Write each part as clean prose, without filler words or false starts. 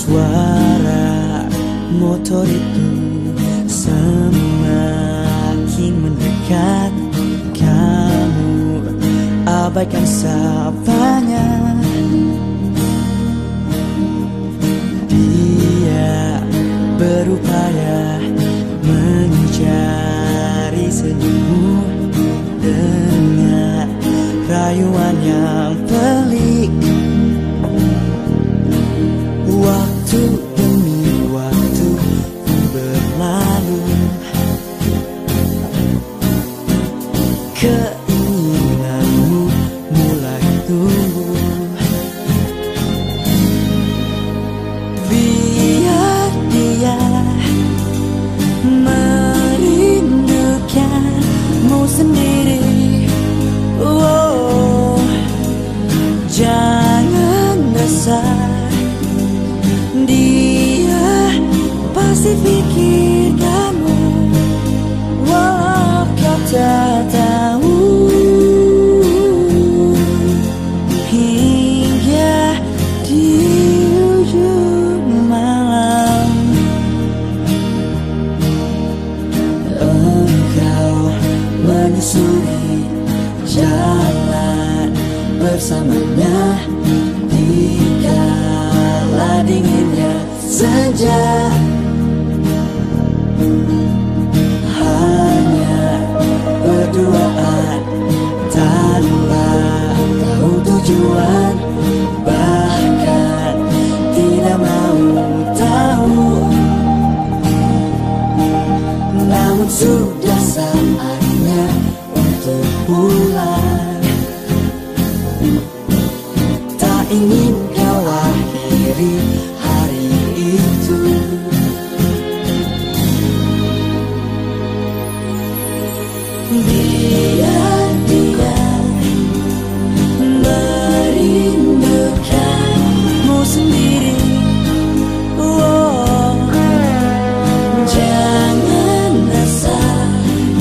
Suara motor itu semakin mendekat. Kamu abaikan sapanya. Dia berupaya mencari senyummu dengan rayuan yang pelik. Waktu demi waktu berlalu, keinginanmu mulai tumbuh. Biar dia merindukanmu sendiri. Oh, jangan resah, dia pasti pikirkanmu, walau kau tak tahu. Hingga di ujung malam, engkau menyusuri jalan bersamanya di kala dinginnya senja. Hanya berduaan tanpa tahu tujuan, bahkan tidak mau tahu. Namun sudah saatnya untuk pulang. Tak ingin kau akhiri hari itu. Biar dia merindukanmu sendiri. Oh, jangan resah,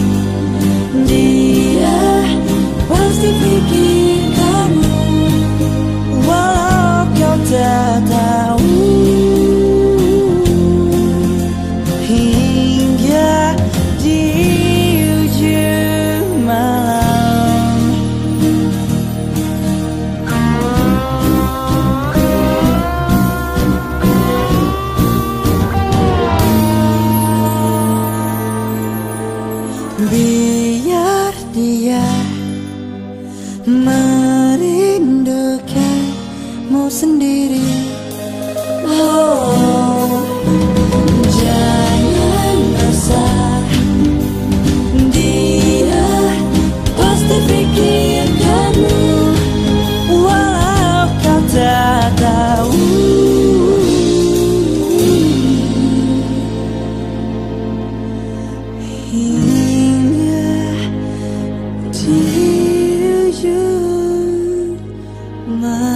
dia pasti pikirkanmu, walau kau tak tahu. Hingga di ujung malam, biar dia merindukanmu sendiri. Oh, jangan resah, dia pasti pikirkanmu, walau kau tak tahu. Hingga di ujung malam.